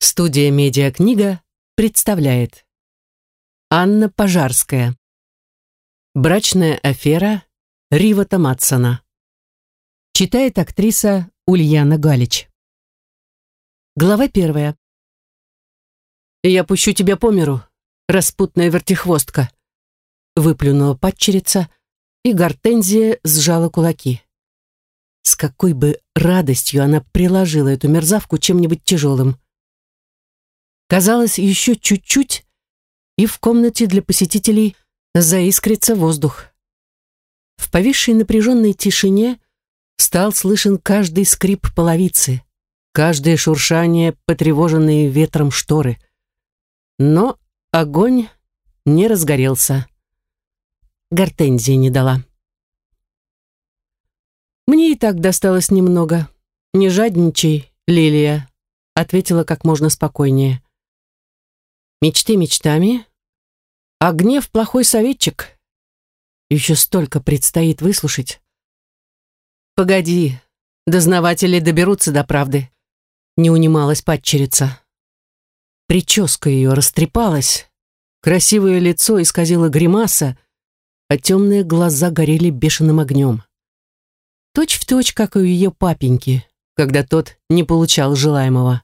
Студия «Медиакнига» представляет Анна Пожарская. Брачная афера Ривата Матсона. Читает актриса Ульяна Галич. Глава 1. «Я пущу тебя по миру, распутная вертихвостка», выплюнула падчерица, и Гортензия сжала кулаки. С какой бы радостью она приложила эту мерзавку чем-нибудь тяжелым. Казалось, еще чуть-чуть, и в комнате для посетителей заискрится воздух. В повисшей напряженной тишине стал слышен каждый скрип половицы, каждое шуршание, потревоженные ветром шторы. Но огонь не разгорелся. Гортензия не дала. «Мне и так досталось немного. Не жадничай, Лилия», — ответила как можно спокойнее. «Мечты мечтами, а гнев плохой советчик. Еще столько предстоит выслушать». «Погоди, дознаватели доберутся до правды», — не унималась падчерица. Прическа ее растрепалась, красивое лицо исказило гримаса, а темные глаза горели бешеным огнем. Точь в точь, как и у ее папеньки, когда тот не получал желаемого.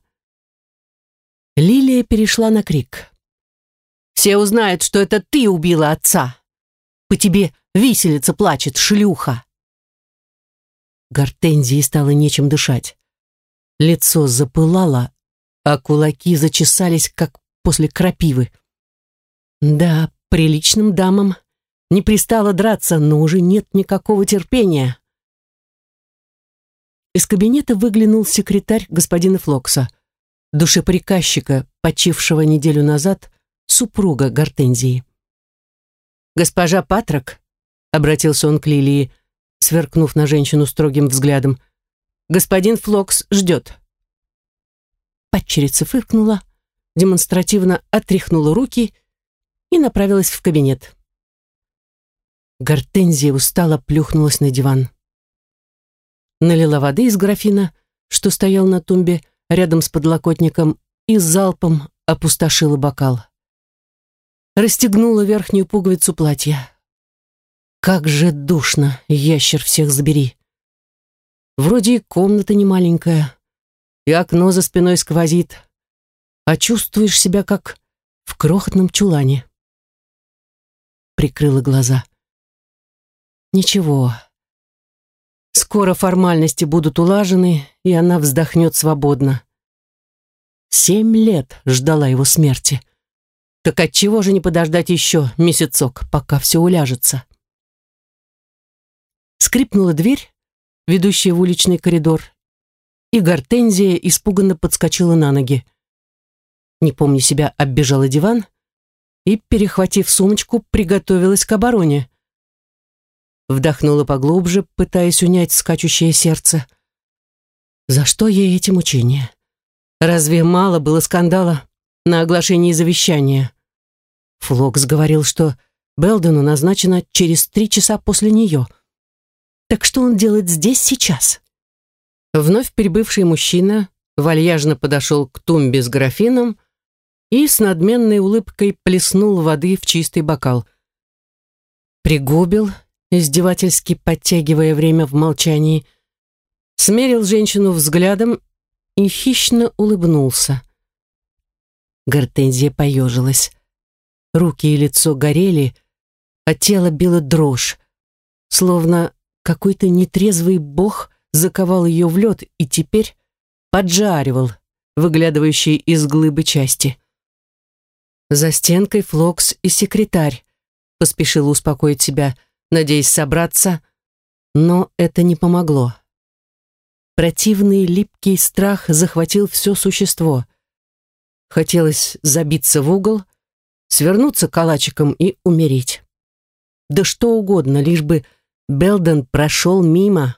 Лилия перешла на крик. «Все узнают, что это ты убила отца! По тебе виселица плачет, шлюха!» Гортензии стало нечем дышать. Лицо запылало, а кулаки зачесались, как после крапивы. Да, приличным дамам не пристало драться, но уже нет никакого терпения. Из кабинета выглянул секретарь господина Флокса, душеприказчика, почившего неделю назад, супруга Гортензии. «Госпожа Патрок», — обратился он к Лилии, сверкнув на женщину строгим взглядом, «господин Флокс ждет». Падчерица фыркнула, демонстративно отряхнула руки и направилась в кабинет. Гортензия устало плюхнулась на диван. Налила воды из графина, что стоял на тумбе рядом с подлокотником, и залпом опустошила бокал. Расстегнула верхнюю пуговицу платья. Как же душно, ящер всех забери. Вроде и комната не маленькая, и окно за спиной сквозит, а чувствуешь себя как в крохотном чулане. Прикрыла глаза. Ничего. Скоро формальности будут улажены, и она вздохнет свободно. 7 лет ждала его смерти. Так отчего же не подождать еще месяцок, пока все уляжется? Скрипнула дверь, ведущая в уличный коридор, и Гортензия испуганно подскочила на ноги. Не помня себя, оббежала диван и, перехватив сумочку, приготовилась к обороне. Вдохнула поглубже, пытаясь унять скачущее сердце. За что ей эти мучения? Разве мало было скандала на оглашении завещания? Флокс говорил, что Белдену назначено через 3 часа после нее. Так что он делает здесь сейчас? Вновь прибывший мужчина вальяжно подошел к тумбе с графином и с надменной улыбкой плеснул воды в чистый бокал. Пригубил, издевательски подтягивая время в молчании, смерил женщину взглядом и хищно улыбнулся. Гортензия поежилась. Руки и лицо горели, а тело било дрожь, словно какой-то нетрезвый бог заковал ее в лед и теперь поджаривал, выглядывающие из глыбы части. За стенкой Флокс и секретарь, поспешила успокоить себя, надеясь собраться, но это не помогло. Противный липкий страх захватил все существо. Хотелось забиться в угол, свернуться калачиком и умереть. Да что угодно, лишь бы Белден прошел мимо.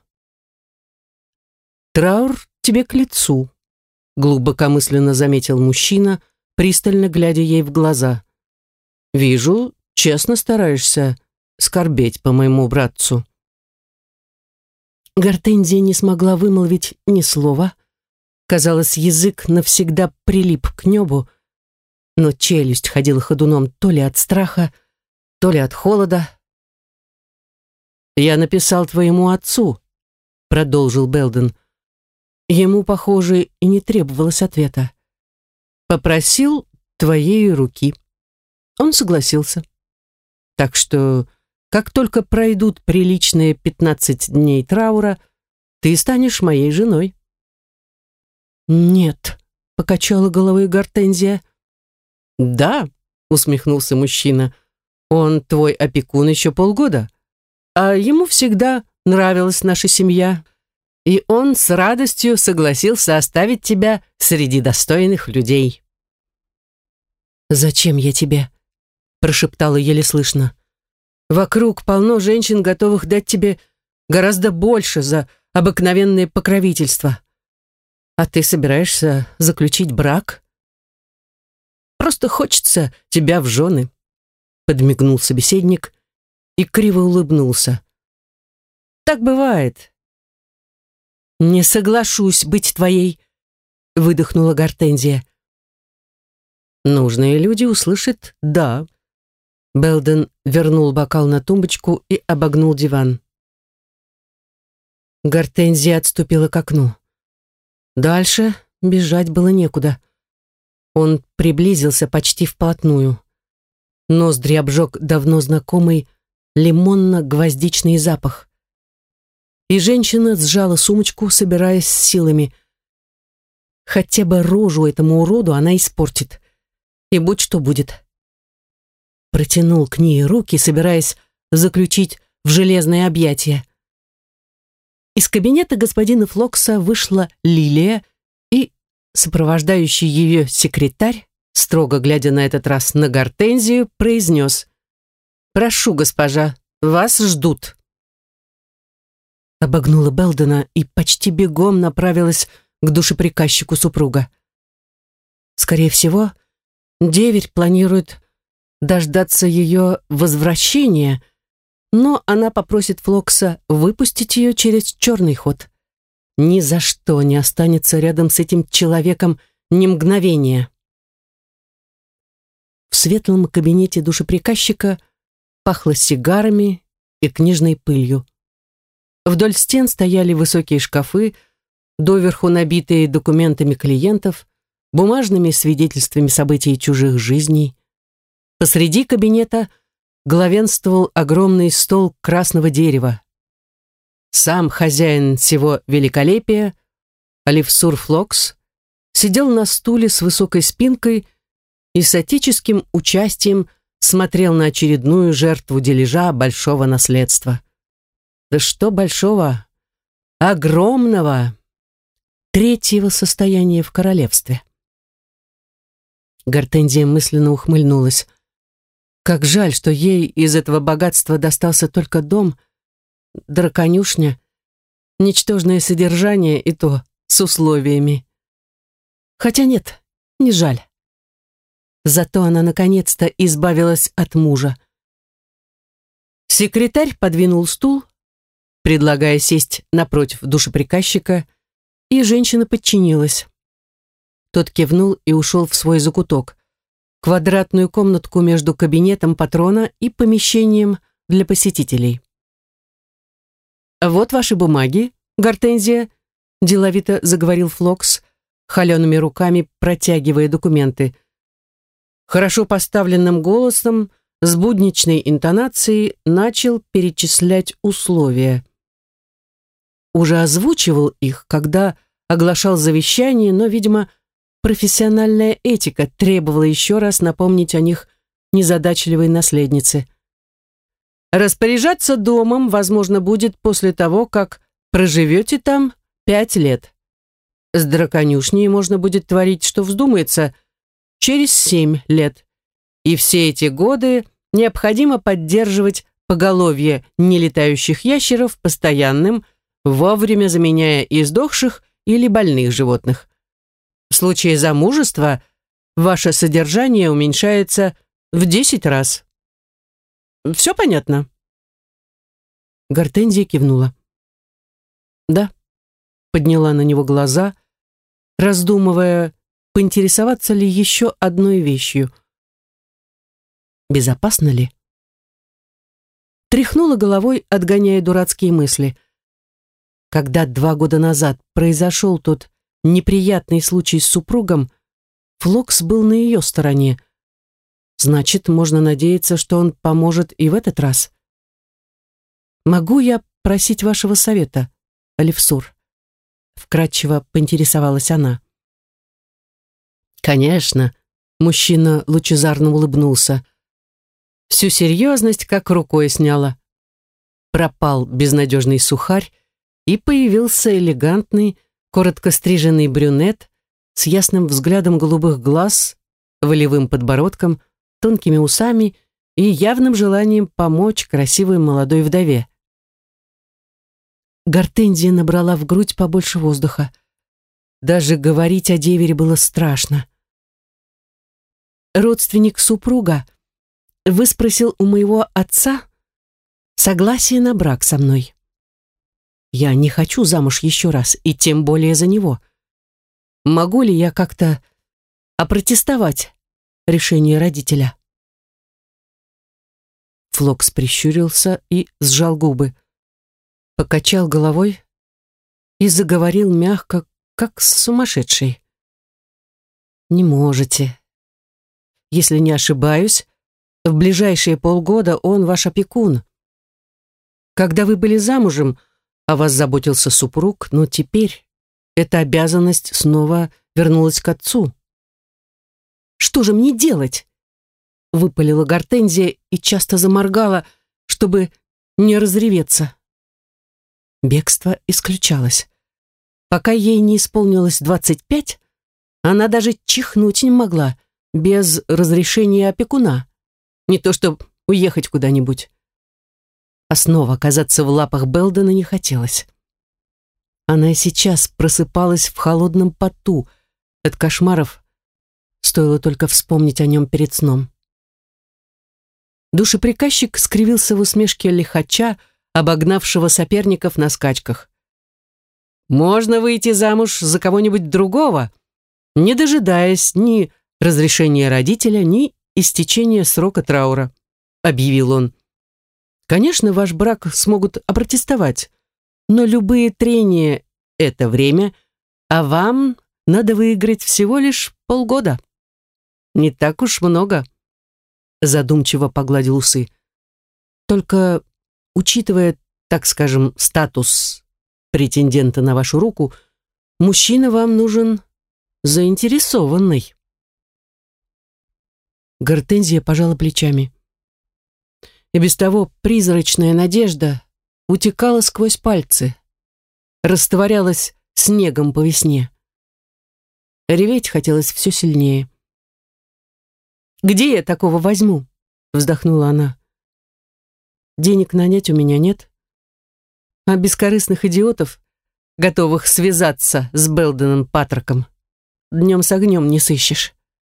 «Траур тебе к лицу», — глубокомысленно заметил мужчина, пристально глядя ей в глаза. «Вижу, честно стараешься скорбеть по моему братцу». Гортензия не смогла вымолвить ни слова, Казалось, язык навсегда прилип к небу, но челюсть ходила ходуном то ли от страха, то ли от холода. «Я написал твоему отцу», — продолжил Белден. Ему, похоже, и не требовалось ответа. «Попросил твоей руки». Он согласился. Так что, как только пройдут приличные 15 дней траура, ты станешь моей женой. «Нет», — покачала головой Гортензия. «Да», — усмехнулся мужчина, — «он твой опекун еще полгода, а ему всегда нравилась наша семья, и он с радостью согласился оставить тебя среди достойных людей». «Зачем я тебе?» — прошептала еле слышно. «Вокруг полно женщин, готовых дать тебе гораздо больше за обыкновенное покровительство. А ты собираешься заключить брак? Просто хочется тебя в жены», — подмигнул собеседник и криво улыбнулся. «Так бывает». «Не соглашусь быть твоей», — выдохнула Гортензия. «Нужные люди услышат «да». Белден вернул бокал на тумбочку и обогнул диван. Гортензия отступила к окну. Дальше бежать было некуда. Он приблизился почти вплотную. Ноздри обжег давно знакомый лимонно-гвоздичный запах. И женщина сжала сумочку, собираясь с силами. Хотя бы рожу этому уроду она испортит. И будь что будет. Протянул к ней руки, собираясь заключить в железное объятие. Из кабинета господина Флокса вышла Лилия, и сопровождающий ее секретарь, строго глядя на этот раз на Гортензию, произнес: «Прошу, госпожа, вас ждут». Обогнула Белдена и почти бегом направилась к душеприказчику супруга. Скорее всего, деверь планирует дождаться ее возвращения, но она попросит Флокса выпустить ее через черный ход. Ни за что не останется рядом с этим человеком ни мгновения. В светлом кабинете душеприказчика пахло сигарами и книжной пылью. Вдоль стен стояли высокие шкафы, доверху набитые документами клиентов, бумажными свидетельствами событий чужих жизней. Посреди кабинета главенствовал огромный стол красного дерева. Сам хозяин всего великолепия, Оливсур Флокс, сидел на стуле с высокой спинкой и с отеческим участием смотрел на очередную жертву дележа большого наследства. Да что большого? Огромного! Третьего состояния в королевстве. Гортензия мысленно ухмыльнулась. Как жаль, что ей из этого богатства достался только дом, драконюшня, ничтожное содержание и то с условиями. Хотя нет, не жаль. Зато она наконец-то избавилась от мужа. Секретарь подвинул стул, предлагая сесть напротив душеприказчика, и женщина подчинилась. Тот кивнул и ушел в свой закуток, квадратную комнатку между кабинетом патрона и помещением для посетителей. «Вот ваши бумаги, Гортензия», — деловито заговорил Флокс, холеными руками протягивая документы. Хорошо поставленным голосом, с будничной интонацией начал перечислять условия. Уже озвучивал их, когда оглашал завещание, но, видимо, профессиональная этика требовала еще раз напомнить о них незадачливой наследнице. Распоряжаться домом, возможно, будет после того, как проживете там 5 лет. С драконюшней можно будет творить, что вздумается, через 7 лет. И все эти годы необходимо поддерживать поголовье нелетающих ящеров постоянным, вовремя заменяя издохших или больных животных. В случае замужества ваше содержание уменьшается в 10 раз. Все понятно?» Гортензия кивнула. «Да», подняла на него глаза, раздумывая, поинтересоваться ли еще одной вещью. Безопасно ли? Тряхнула головой, отгоняя дурацкие мысли. Когда 2 года назад произошел тот неприятный случай с супругом, Флокс был на ее стороне. Значит, можно надеяться, что он поможет и в этот раз. «Могу я просить вашего совета, Алевсур?» Вкратчиво поинтересовалась она. «Конечно», — мужчина лучезарно улыбнулся. Всю серьезность как рукой сняла. Пропал безнадежный сухарь, и появился элегантный, коротко стриженный брюнет с ясным взглядом голубых глаз, волевым подбородком, тонкими усами и явным желанием помочь красивой молодой вдове. Гортензия набрала в грудь побольше воздуха. Даже говорить о девере было страшно. Родственник супруга выспросил у моего отца согласие на брак со мной. Я не хочу замуж еще раз, и тем более за него. Могу ли я как-то опротестовать решение родителя?» Флокс прищурился и сжал губы, покачал головой и заговорил мягко, как сумасшедший. «Не можете. Если не ошибаюсь, в ближайшие полгода он ваш опекун. Когда вы были замужем, о вас заботился супруг, но теперь эта обязанность снова вернулась к отцу». «Что же мне делать?» — выпалила Гортензия и часто заморгала, чтобы не разреветься. Бегство исключалось. Пока ей не исполнилось 25, она даже чихнуть не могла без разрешения опекуна. Не то чтобы уехать куда-нибудь. А снова оказаться в лапах Белдена не хотелось. Она и сейчас просыпалась в холодном поту от кошмаров, стоило только вспомнить о нем перед сном. Душеприказчик скривился в усмешке лихача, обогнавшего соперников на скачках. «Можно выйти замуж за кого-нибудь другого, не дожидаясь ни разрешения родителя, ни истечения срока траура», — объявил он. «Конечно, ваш брак смогут опротестовать, но любые трения — это время, а вам надо выиграть всего лишь полгода. Не так уж много», — задумчиво погладил усы. «Только, учитывая, так скажем, статус претендента на вашу руку, мужчина вам нужен заинтересованный». Гортензия пожала плечами. И без того призрачная надежда утекала сквозь пальцы, растворялась снегом по весне. Реветь хотелось все сильнее. «Где я такого возьму?» — вздохнула она. «Денег нанять у меня нет, а бескорыстных идиотов, готовых связаться с Белденом Патроком, днем с огнем не сыщешь».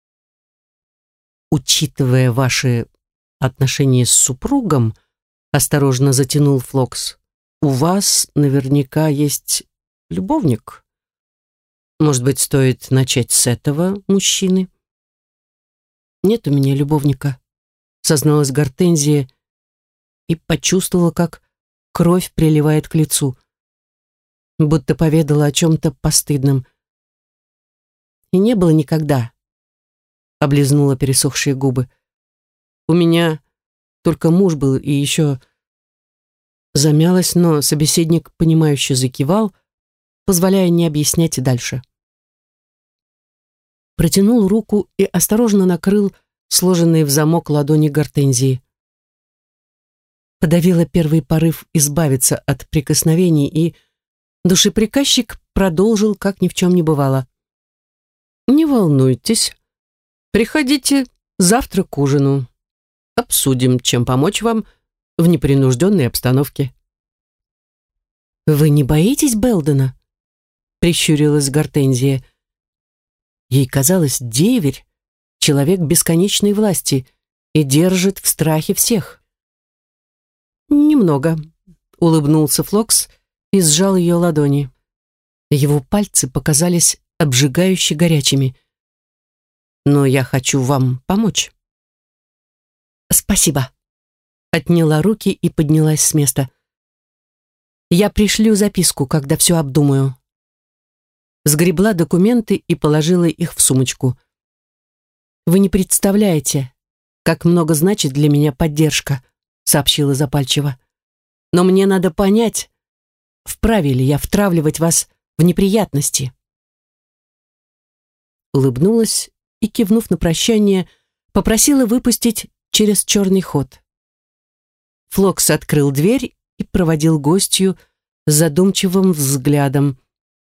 «Учитывая ваши отношения с супругом», — осторожно затянул Флокс, «у вас наверняка есть любовник. Может быть, стоит начать с этого мужчины?» «Нет у меня любовника», — созналась Гортензия и почувствовала, как кровь приливает к лицу, будто поведала о чем-то постыдном. «И не было никогда», — облизнула пересохшие губы. «У меня только муж был, и еще...» Замялась, но собеседник, понимающе закивал, позволяя не объяснять дальше. Протянул руку и осторожно накрыл сложенные в замок ладони Гортензии. Подавила первый порыв избавиться от прикосновений, и душеприказчик продолжил, как ни в чем не бывало. «Не волнуйтесь, приходите завтра к ужину. Обсудим, чем помочь вам в непринужденной обстановке». «Вы не боитесь Белдена?» — прищурилась Гортензия. Ей казалось, деверь — человек бесконечной власти и держит в страхе всех. «Немного», — улыбнулся Флокс и сжал ее ладони. Его пальцы показались обжигающе горячими. «Но я хочу вам помочь». «Спасибо», — отняла руки и поднялась с места. «Я пришлю записку, когда все обдумаю». Сгребла документы и положила их в сумочку. «Вы не представляете, как много значит для меня поддержка», — сообщила запальчиво. «Но мне надо понять, вправе ли я втравливать вас в неприятности». Улыбнулась и, кивнув на прощание, попросила выпустить через черный ход. Флокс открыл дверь и проводил гостью задумчивым взглядом.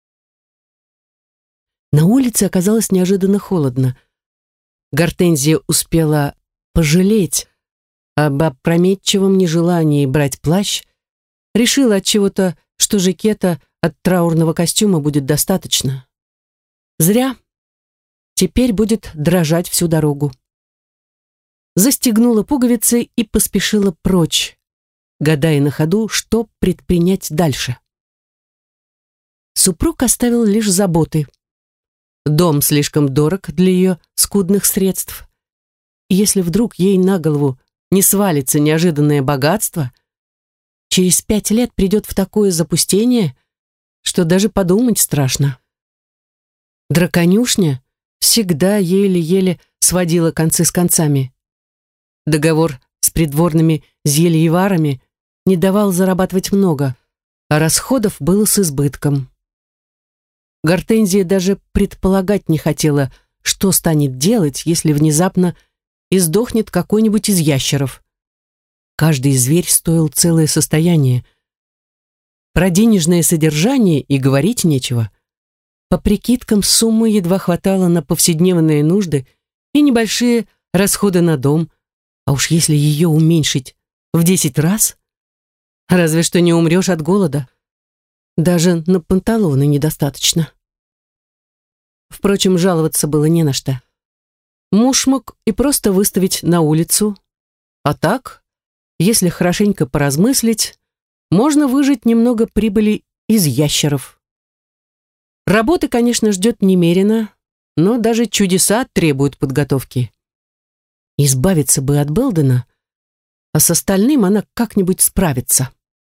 На улице оказалось неожиданно холодно. Гортензия успела пожалеть об опрометчивом нежелании брать плащ, решила отчего-то, что жакета от траурного костюма будет достаточно. Зря. Теперь будет дрожать всю дорогу. Застегнула пуговицы и поспешила прочь, гадая на ходу, что предпринять дальше. Супруг оставил лишь заботы. Дом слишком дорог для ее скудных средств. И если вдруг ей на голову не свалится неожиданное богатство, через 5 лет придет в такое запустение, что даже подумать страшно. Драконюшня всегда еле-еле сводила концы с концами. Договор с придворными зельеварами не давал зарабатывать много, а расходов было с избытком. Гортензия даже предполагать не хотела, что станет делать, если внезапно издохнет какой-нибудь из ящеров. Каждый зверь стоил целое состояние. Про денежное содержание и говорить нечего. По прикидкам, суммы едва хватало на повседневные нужды и небольшие расходы на дом, а уж если ее уменьшить в 10 раз, разве что не умрешь от голода. Даже на панталоны недостаточно. Впрочем, жаловаться было не на что. Муж мог и просто выставить на улицу, а так, если хорошенько поразмыслить, можно выжать немного прибыли из ящеров. Работы, конечно, ждет немерено, но даже чудеса требуют подготовки. Избавиться бы от Белдена, а с остальным она как-нибудь справится.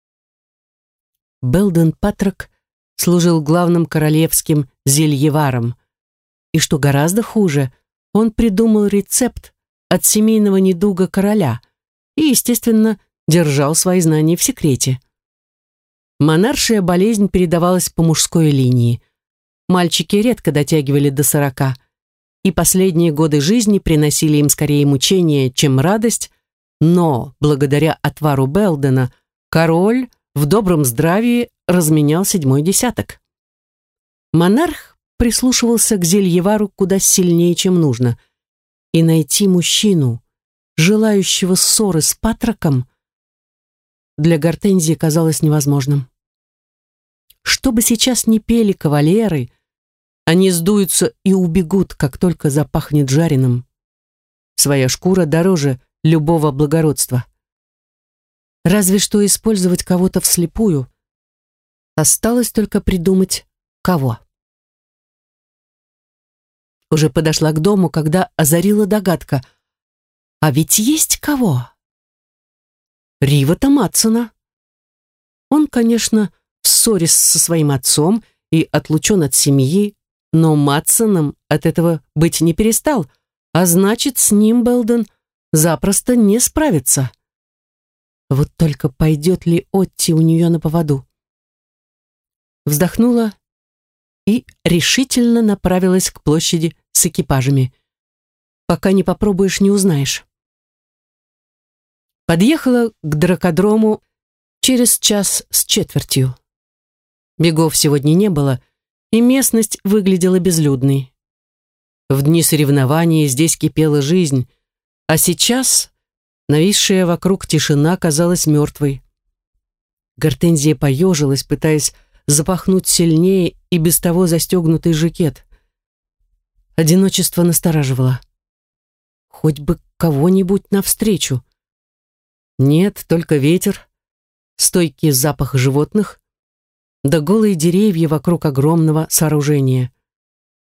Белден Патрок служил главным королевским зельеваром, и, что гораздо хуже, он придумал рецепт от семейного недуга короля и, естественно, держал свои знания в секрете. Монаршая болезнь передавалась по мужской линии. Мальчики редко дотягивали до 40, и последние годы жизни приносили им скорее мучения, чем радость, но, благодаря отвару Белдена, король в добром здравии разменял 7-й десяток. Монарх прислушивался к зельевару куда сильнее, чем нужно, и найти мужчину, желающего ссоры с Патроком, для Гортензии казалось невозможным. Что бы сейчас ни пели кавалеры, они сдуются и убегут, как только запахнет жареным. Своя шкура дороже любого благородства. Разве что использовать кого-то вслепую. Осталось только придумать, кого. Уже подошла к дому, когда озарила догадка. А ведь есть кого? Ривата Матсона. Он, конечно, в ссоре со своим отцом и отлучен от семьи, но Матсоном от этого быть не перестал, а значит, с ним Белден запросто не справится. Вот только пойдет ли Отти у нее на поводу? Вздохнула и решительно направилась к площади с экипажами. Пока не попробуешь, не узнаешь. Подъехала к дракодрому через 1:15. Бегов сегодня не было, и местность выглядела безлюдной. В дни соревнований здесь кипела жизнь, а сейчас нависшая вокруг тишина казалась мертвой. Гортензия поежилась, пытаясь запахнуть сильнее и без того застегнутый жакет. Одиночество настораживало. Хоть бы кого-нибудь навстречу. Нет, только ветер, стойкий запах животных, да голые деревья вокруг огромного сооружения.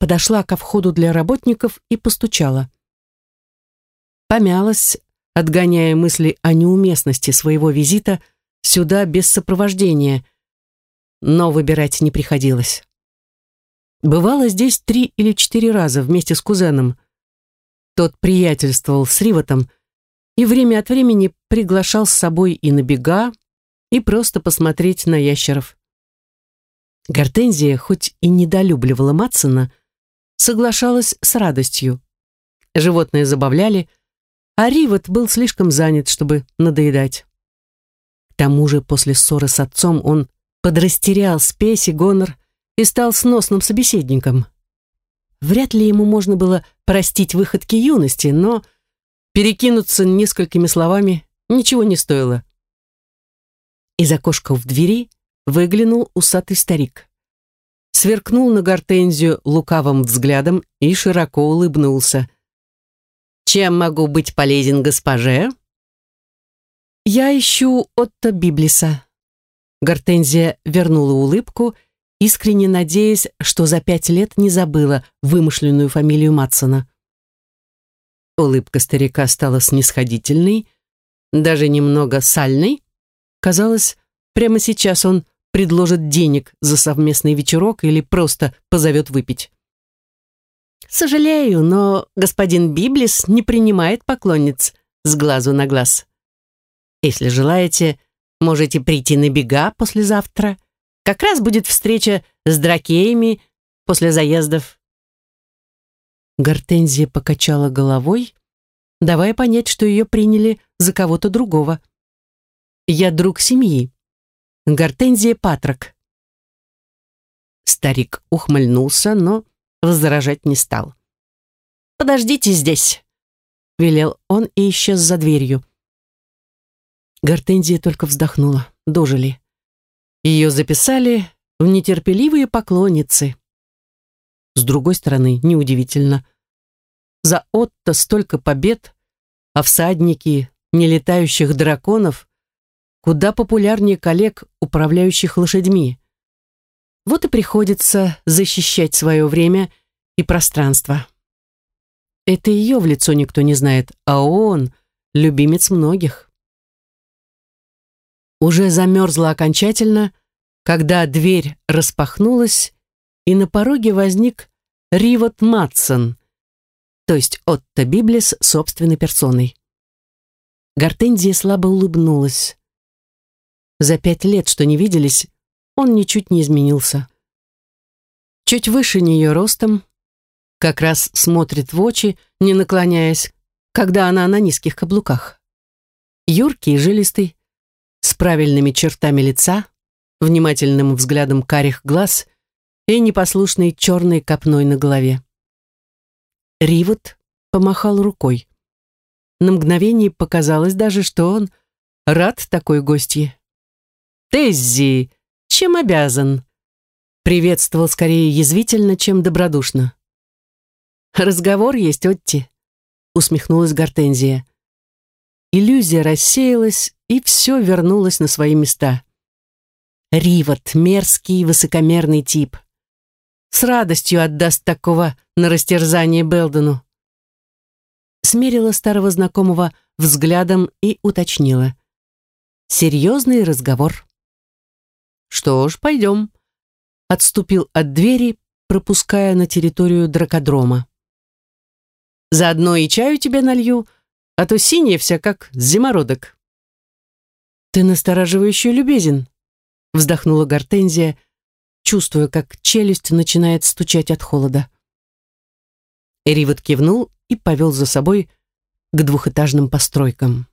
подошла ко входу для работников и постучала. Помялась, отгоняя мысли о неуместности своего визита сюда без сопровождения, но выбирать не приходилось. Бывала здесь 3 или 4 раза вместе с кузеном. Тот приятельствовал с Ривотом и время от времени приглашал с собой и на бега, и просто посмотреть на ящеров. Гортензия, хоть и недолюбливала Матсона, соглашалась с радостью. Животные забавляли, а Ривот был слишком занят, чтобы надоедать. К тому же после ссоры с отцом он подрастерял спесь и гонор и стал сносным собеседником. Вряд ли ему можно было простить выходки юности, но перекинуться несколькими словами ничего не стоило. Из окошка в двери выглянул усатый старик. Сверкнул на Гортензию лукавым взглядом и широко улыбнулся. «Чем могу быть полезен госпоже?» «Я ищу Отто Библиса». Гортензия вернула улыбку, искренне надеясь, что за 5 лет не забыла вымышленную фамилию Матсона. Улыбка старика стала снисходительной, даже немного сальной. Казалось, прямо сейчас он предложит денег за совместный вечерок или просто позовет выпить. «Сожалею, но господин Библис не принимает поклонниц с глазу на глаз. Если желаете, можете прийти на бега послезавтра. Как раз будет встреча с дракеями после заездов». Гортензия покачала головой, давая понять, что ее приняли за кого-то другого. «Я друг семьи. Гортензия Патрок». Старик ухмыльнулся, но возражать не стал. «Подождите здесь», — велел он и исчез за дверью. Гортензия только вздохнула. Дожили. Ее записали в нетерпеливые поклонницы. С другой стороны, неудивительно. За Отто столько побед, а всадники нелетающих драконов куда популярнее коллег, управляющих лошадьми. Вот и приходится защищать свое время и пространство. Это ее в лицо никто не знает, а он — любимец многих. Уже замерзла окончательно, когда дверь распахнулась, и на пороге возник Ривот Матсон, то есть Отто Библис собственной персоной. Гортензия слабо улыбнулась. За 5 лет, что не виделись, он ничуть не изменился. Чуть выше нее ростом, как раз смотрит в очи, не наклоняясь, когда она на низких каблуках. Юркий и жилистый, с правильными чертами лица, внимательным взглядом карих глаз и непослушной черной копной на голове. Ривот помахал рукой. На мгновение показалось даже, что он рад такой гостье. «Теззи, чем обязан?» Приветствовал скорее язвительно, чем добродушно. «Разговор есть, Отти», — усмехнулась Гортензия. Иллюзия рассеялась, и все вернулось на свои места. Ривот — мерзкий, высокомерный тип. С радостью отдаст такого на растерзание Белдену. Смерила старого знакомого взглядом и уточнила. «Серьезный разговор». «Что ж, пойдем», — отступил от двери, пропуская на территорию дракодрома. «Заодно и чаю тебе налью, а то синяя вся, как зимородок». «Ты настораживающе любезен», — вздохнула Гортензия, чувствуя, как челюсть начинает стучать от холода. Ривот кивнул и повел за собой к двухэтажным постройкам.